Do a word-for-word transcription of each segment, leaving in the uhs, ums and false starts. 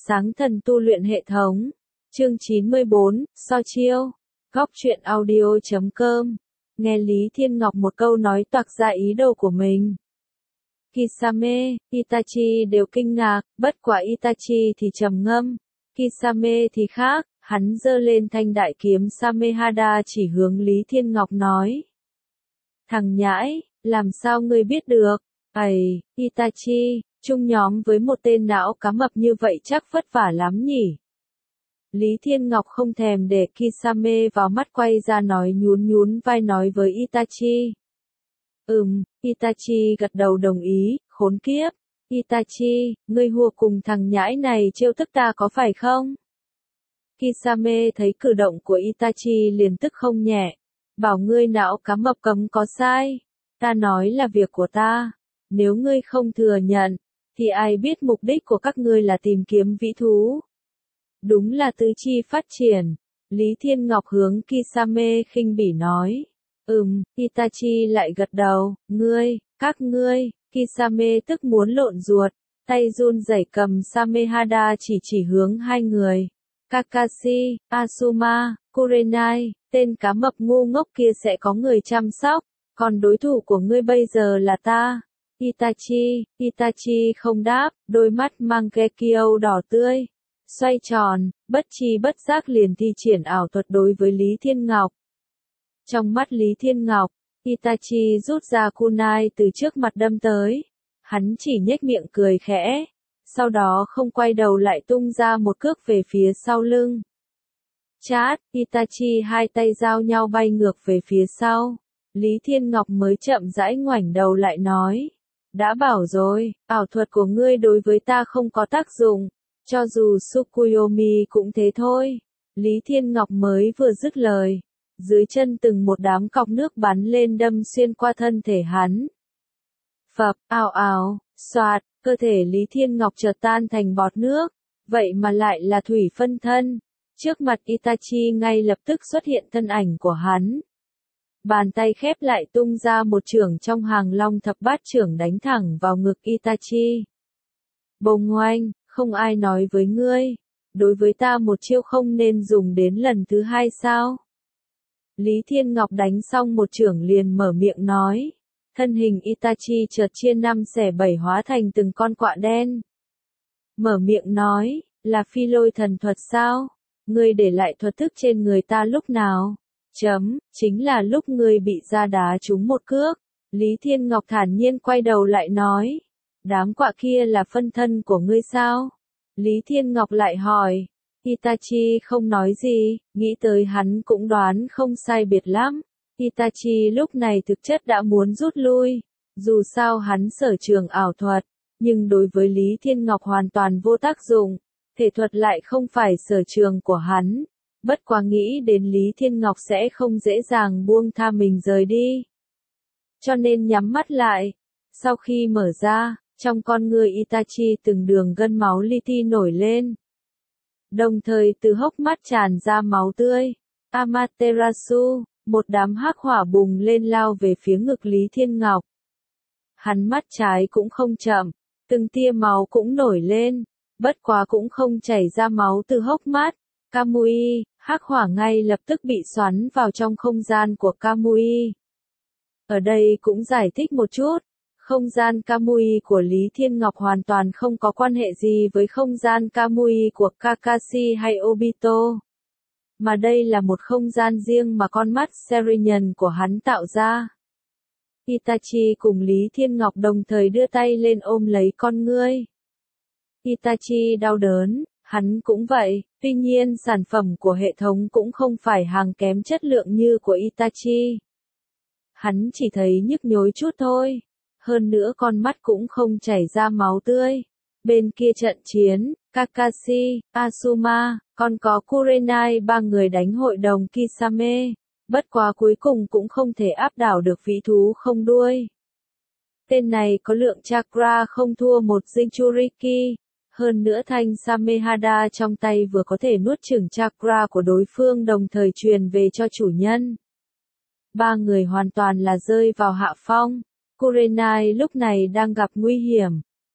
Sáng thần tu luyện hệ thống. Chương chín mươi bốn, so chiêu. Góc truyện audio chấm com. Nghe Lý Thiên Ngọc một câu nói toạc ra ý đồ của mình. Kisame, Itachi đều kinh ngạc, bất quả Itachi thì trầm ngâm. Kisame thì khác, hắn giơ lên thanh đại kiếm Samehada chỉ hướng Lý Thiên Ngọc nói. Thằng nhãi, làm sao ngươi biết được? Ây, Itachi, chung nhóm với một tên não cá mập như vậy chắc vất vả lắm nhỉ? Lý Thiên Ngọc không thèm để Kisame vào mắt, quay ra nói nhún nhún vai nói với Itachi. Ừm, Itachi gật đầu đồng ý, khốn kiếp. Itachi, ngươi hùa cùng thằng nhãi này trêu tức ta có phải không? Kisame thấy cử động của Itachi liền tức không nhẹ. Bảo ngươi não cá mập cấm có sai. Ta nói là việc của ta. Nếu ngươi không thừa nhận, thì ai biết mục đích của các ngươi là tìm kiếm vĩ thú. Đúng là tứ chi phát triển. Lý Thiên Ngọc hướng Kisame khinh bỉ nói. Ừm, Itachi lại gật đầu. Ngươi, các ngươi. Kisame tức muốn lộn ruột. Tay run rẩy cầm Samehada chỉ chỉ hướng hai người. Kakashi, Asuma, Kurenai, tên cá mập ngu ngốc kia sẽ có người chăm sóc. Còn đối thủ của ngươi bây giờ là ta. Itachi, Itachi không đáp, đôi mắt Mangekyo đỏ tươi. Xoay tròn, bất chi bất giác liền thi triển ảo thuật đối với Lý Thiên Ngọc. Trong mắt Lý Thiên Ngọc, Itachi rút ra kunai từ trước mặt đâm tới. Hắn chỉ nhếch miệng cười khẽ. Sau đó không quay đầu lại tung ra một cước về phía sau lưng. Chát, Itachi hai tay giao nhau bay ngược về phía sau. Lý Thiên Ngọc mới chậm rãi ngoảnh đầu lại nói. Đã bảo rồi, ảo thuật của ngươi đối với ta không có tác dụng. Cho dù Tsukuyomi cũng thế thôi. Lý Thiên Ngọc mới vừa dứt lời. Dưới chân từng một đám cọc nước bắn lên đâm xuyên qua thân thể hắn. Phập, ào ào, xoạt, cơ thể Lý Thiên Ngọc chợt tan thành bọt nước. Vậy mà lại là thủy phân thân. Trước mặt Itachi ngay lập tức xuất hiện thân ảnh của hắn. Bàn tay khép lại tung ra một chưởng trong hàng long thập bát chưởng đánh thẳng vào ngực Itachi. Bồng oanh, không ai nói với ngươi. Đối với ta một chiêu không nên dùng đến lần thứ hai sao? Lý Thiên Ngọc đánh xong một chưởng liền mở miệng nói. Thân hình Itachi chợt chia năm xẻ bảy hóa thành từng con quạ đen. Mở miệng nói, là phi lôi thần thuật sao? Ngươi để lại thuật thức trên người ta lúc nào? Chấm, chính là lúc ngươi bị ra đá trúng một cước. Lý Thiên Ngọc thản nhiên quay đầu lại nói. Đám quạ kia là phân thân của ngươi sao? Lý Thiên Ngọc lại hỏi. Itachi không nói gì, nghĩ tới hắn cũng đoán không sai biệt lắm. Itachi lúc này thực chất đã muốn rút lui. Dù sao hắn sở trường ảo thuật, nhưng đối với Lý Thiên Ngọc hoàn toàn vô tác dụng. Thể thuật lại không phải sở trường của hắn. Bất quá nghĩ đến Lý Thiên Ngọc sẽ không dễ dàng buông tha mình rời đi. Cho nên nhắm mắt lại. Sau khi mở ra, trong con người Itachi từng đường gân máu li ti nổi lên. Đồng thời từ hốc mắt tràn ra máu tươi. Amaterasu, một đám hắc hỏa bùng lên lao về phía ngực Lý Thiên Ngọc. Hắn mắt trái cũng không chậm, từng tia máu cũng nổi lên, bất quá cũng không chảy ra máu từ hốc mắt. Kamui, hắc hỏa ngay lập tức bị xoắn vào trong không gian của Kamui. Ở đây cũng giải thích một chút. Không gian Kamui của Lý Thiên Ngọc hoàn toàn không có quan hệ gì với không gian Kamui của Kakashi hay Obito. Mà đây là một không gian riêng mà con mắt Serinhân của hắn tạo ra. Itachi cùng Lý Thiên Ngọc đồng thời đưa tay lên ôm lấy con ngươi. Itachi đau đớn, hắn cũng vậy, tuy nhiên sản phẩm của hệ thống cũng không phải hàng kém chất lượng như của Itachi. Hắn chỉ thấy nhức nhối chút thôi. Hơn nữa con mắt cũng không chảy ra máu tươi. Bên kia trận chiến, Kakashi, Asuma, còn có Kurenai ba người đánh hội đồng Kisame. Bất quá cuối cùng cũng không thể áp đảo được vĩ thú không đuôi. Tên này có lượng chakra không thua một Jinchuriki. Hơn nữa thanh Samehada trong tay vừa có thể nuốt chửng chakra của đối phương đồng thời truyền về cho chủ nhân. Ba người hoàn toàn là rơi vào hạ phong. Kurenai lúc này đang gặp nguy hiểm.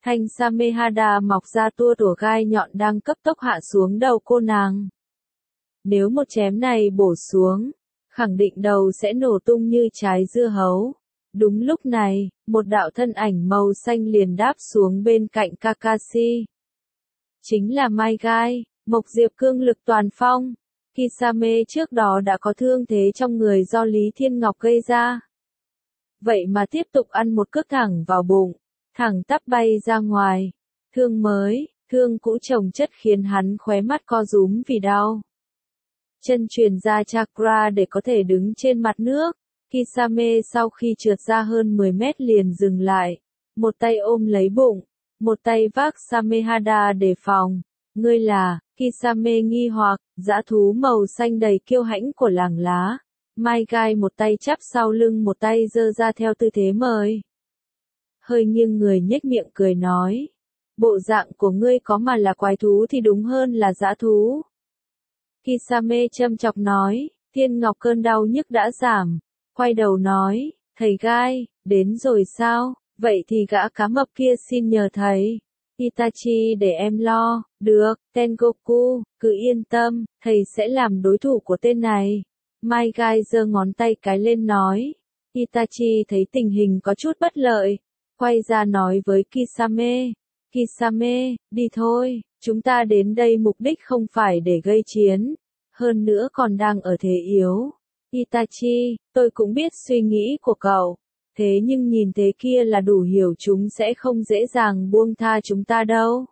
Thanh Samehada mọc ra tua tủa gai nhọn đang cấp tốc hạ xuống đầu cô nàng. Nếu một chém này bổ xuống, khẳng định đầu sẽ nổ tung như trái dưa hấu. Đúng lúc này, một đạo thân ảnh màu xanh liền đáp xuống bên cạnh Kakashi. Chính là Mai Gai, Mộc Diệp cương lực toàn phong. Kisame trước đó đã có thương thế trong người do Lý Thiên Ngọc gây ra. Vậy mà tiếp tục ăn một cước thẳng vào bụng, thẳng tắp bay ra ngoài. Thương mới, thương cũ chồng chất khiến hắn khóe mắt co rúm vì đau. Chân truyền ra chakra để có thể đứng trên mặt nước. Kisame sau khi trượt ra hơn mười mét liền dừng lại. Một tay ôm lấy bụng, một tay vác Samehada đề phòng. Ngươi là, Kisame nghi hoặc, dã thú màu xanh đầy kiêu hãnh của làng lá. Mai Gai một tay chắp sau lưng một tay giơ ra theo tư thế mời. Hơi nghiêng người nhếch miệng cười nói. Bộ dạng của ngươi có mà là quái thú thì đúng hơn là dã thú. Kisame châm chọc nói, Thiên Ngọc cơn đau nhức đã giảm. Quay đầu nói, thầy Gai, đến rồi sao, vậy thì gã cá mập kia xin nhờ thầy. Itachi để em lo, được, Tengoku, cứ yên tâm, thầy sẽ làm đối thủ của tên này. Mai Gai giơ ngón tay cái lên nói. Itachi thấy tình hình có chút bất lợi, quay ra nói với Kisame. Kisame, đi thôi, chúng ta đến đây mục đích không phải để gây chiến, hơn nữa còn đang ở thế yếu. Itachi, tôi cũng biết suy nghĩ của cậu, thế nhưng nhìn thế kia là đủ hiểu chúng sẽ không dễ dàng buông tha chúng ta đâu.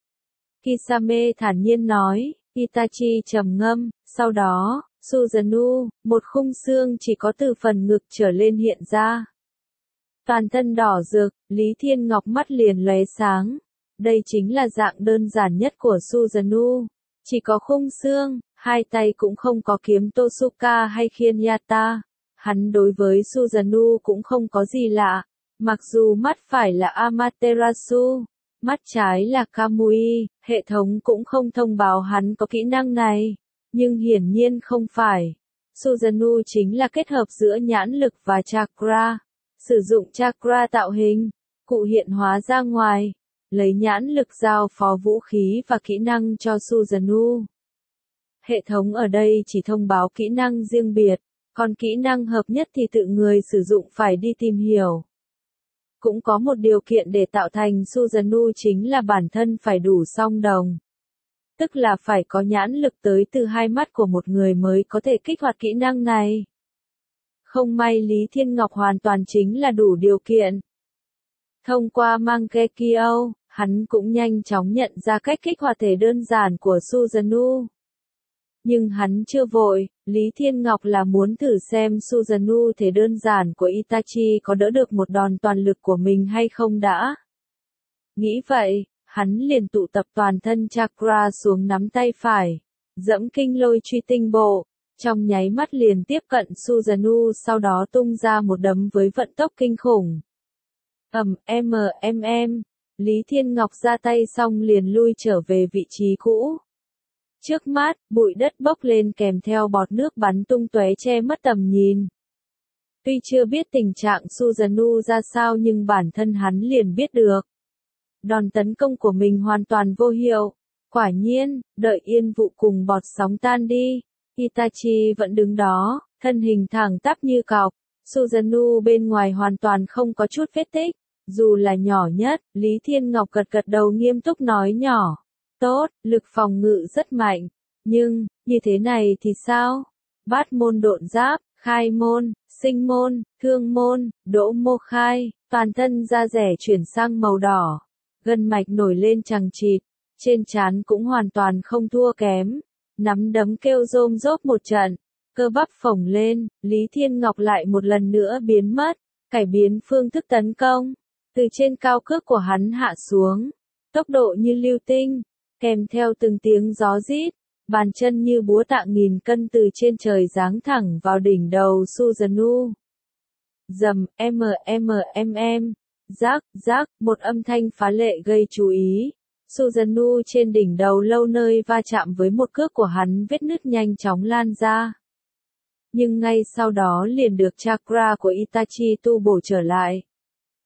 Kisame thản nhiên nói, Itachi trầm ngâm, sau đó, Susanoo, một khung xương chỉ có từ phần ngực trở lên hiện ra. Toàn thân đỏ rực, Lý Thiên Ngọc mắt liền lóe sáng. Đây chính là dạng đơn giản nhất của Susanoo. Chỉ có khung xương, hai tay cũng không có kiếm Tosuka hay khiên Yata. Hắn đối với Susanoo cũng không có gì lạ. Mặc dù mắt phải là Amaterasu, mắt trái là Kamui, hệ thống cũng không thông báo hắn có kỹ năng này. Nhưng hiển nhiên không phải. Susanoo chính là kết hợp giữa nhãn lực và chakra. Sử dụng chakra tạo hình, cụ hiện hóa ra ngoài, lấy nhãn lực giao phó vũ khí và kỹ năng cho Susanoo. Hệ thống ở đây chỉ thông báo kỹ năng riêng biệt, còn kỹ năng hợp nhất thì tự người sử dụng phải đi tìm hiểu. Cũng có một điều kiện để tạo thành Susanoo chính là bản thân phải đủ song đồng. Tức là phải có nhãn lực tới từ hai mắt của một người mới có thể kích hoạt kỹ năng này. Không may Lý Thiên Ngọc hoàn toàn chính là đủ điều kiện. Thông qua Mangekyo, hắn cũng nhanh chóng nhận ra cách kích hoạt thể đơn giản của Susanoo. Nhưng hắn chưa vội, Lý Thiên Ngọc là muốn thử xem Susanoo thể đơn giản của Itachi có đỡ được một đòn toàn lực của mình hay không đã. Nghĩ vậy, hắn liền tụ tập toàn thân chakra xuống nắm tay phải, dẫm kinh lôi truy tinh bộ, trong nháy mắt liền tiếp cận Susanoo, sau đó tung ra một đấm với vận tốc kinh khủng. Ầm, em em em, Lý Thiên Ngọc ra tay xong liền lui trở về vị trí cũ. Trước mắt, bụi đất bốc lên kèm theo bọt nước bắn tung tóe che mất tầm nhìn. Tuy chưa biết tình trạng Susanoo ra sao nhưng bản thân hắn liền biết được. Đòn tấn công của mình hoàn toàn vô hiệu. Quả nhiên, đợi yên vụ cùng bọt sóng tan đi, Itachi vẫn đứng đó, thân hình thẳng tắp như cọc. Susanoo bên ngoài hoàn toàn không có chút vết tích. Dù là nhỏ nhất, Lý Thiên Ngọc gật gật đầu nghiêm túc nói nhỏ. Tốt, lực phòng ngự rất mạnh. Nhưng, như thế này thì sao? Bát môn độn giáp, khai môn, sinh môn, thương môn, đỗ mô khai, toàn thân da rẻ chuyển sang màu đỏ. Gân mạch nổi lên chằng chịt, trên trán cũng hoàn toàn không thua kém. Nắm đấm kêu rôm rốp một trận, cơ bắp phồng lên, Lý Thiên Ngọc lại một lần nữa biến mất, cải biến phương thức tấn công. Từ trên cao cước của hắn hạ xuống, tốc độ như lưu tinh, kèm theo từng tiếng gió rít, bàn chân như búa tạ nghìn cân từ trên trời giáng thẳng vào đỉnh đầu Susanoo. Dầm, em em em em, rác, rác, một âm thanh phá lệ gây chú ý. Susanoo trên đỉnh đầu lâu nơi va chạm với một cước của hắn, vết nứt nhanh chóng lan ra. Nhưng ngay sau đó liền được chakra của Itachi tu bổ trở lại.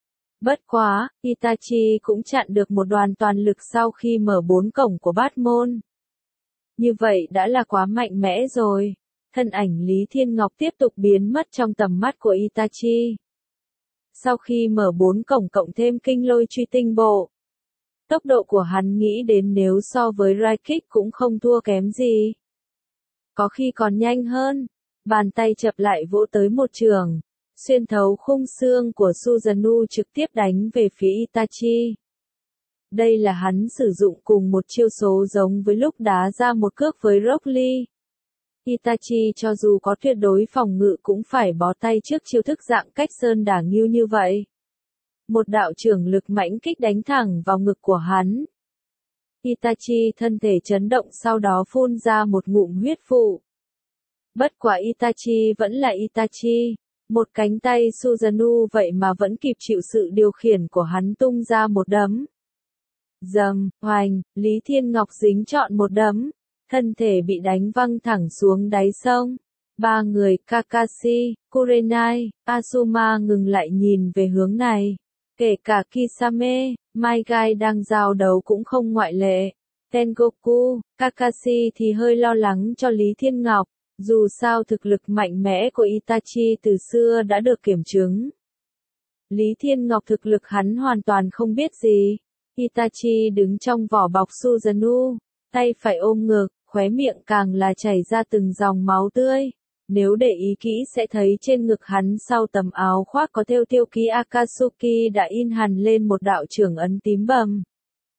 Bất quá, Itachi cũng chặn được một đoàn toàn lực sau khi mở bốn cổng của bát môn. Như vậy đã là quá mạnh mẽ rồi. Thân ảnh Lý Thiên Ngọc tiếp tục biến mất trong tầm mắt của Itachi. Sau khi mở bốn cổng cộng thêm kinh lôi truy tinh bộ, tốc độ của hắn nghĩ đến nếu so với Raikik cũng không thua kém gì. Có khi còn nhanh hơn. Bàn tay chập lại vỗ tới một trường, xuyên thấu khung xương của Susanoo trực tiếp đánh về phía Itachi. Đây là hắn sử dụng cùng một chiêu số giống với lúc đá ra một cước với Rock Lee. Itachi cho dù có tuyệt đối phòng ngự cũng phải bó tay trước chiêu thức dạng cách sơn đả ngưu như vậy. Một đạo trưởng lực mãnh kích đánh thẳng vào ngực của hắn. Itachi thân thể chấn động sau đó phun ra một ngụm huyết vụ. Bất quả Itachi vẫn là Itachi. Một cánh tay Susanoo vậy mà vẫn kịp chịu sự điều khiển của hắn tung ra một đấm. Dầm, hoành, Lý Thiên Ngọc dính trọn một đấm. Thân thể bị đánh văng thẳng xuống đáy sông. Ba người Kakashi, Kurenai, Asuma ngừng lại nhìn về hướng này. Kể cả Kisame, Mai Gai đang giao đấu cũng không ngoại lệ. Tengoku, Kakashi thì hơi lo lắng cho Lý Thiên Ngọc. Dù sao thực lực mạnh mẽ của Itachi từ xưa đã được kiểm chứng. Lý Thiên Ngọc thực lực hắn hoàn toàn không biết gì. Itachi đứng trong vỏ bọc Susanoo, tay phải ôm ngực, khóe miệng càng là chảy ra từng dòng máu tươi. Nếu để ý kỹ sẽ thấy trên ngực hắn sau tấm áo khoác có thêu tiêu ký Akatsuki đã in hằn lên một đạo trưởng ấn tím bầm.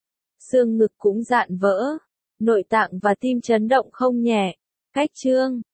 Xương ngực cũng dạn vỡ, nội tạng và tim chấn động không nhẹ. Cách chương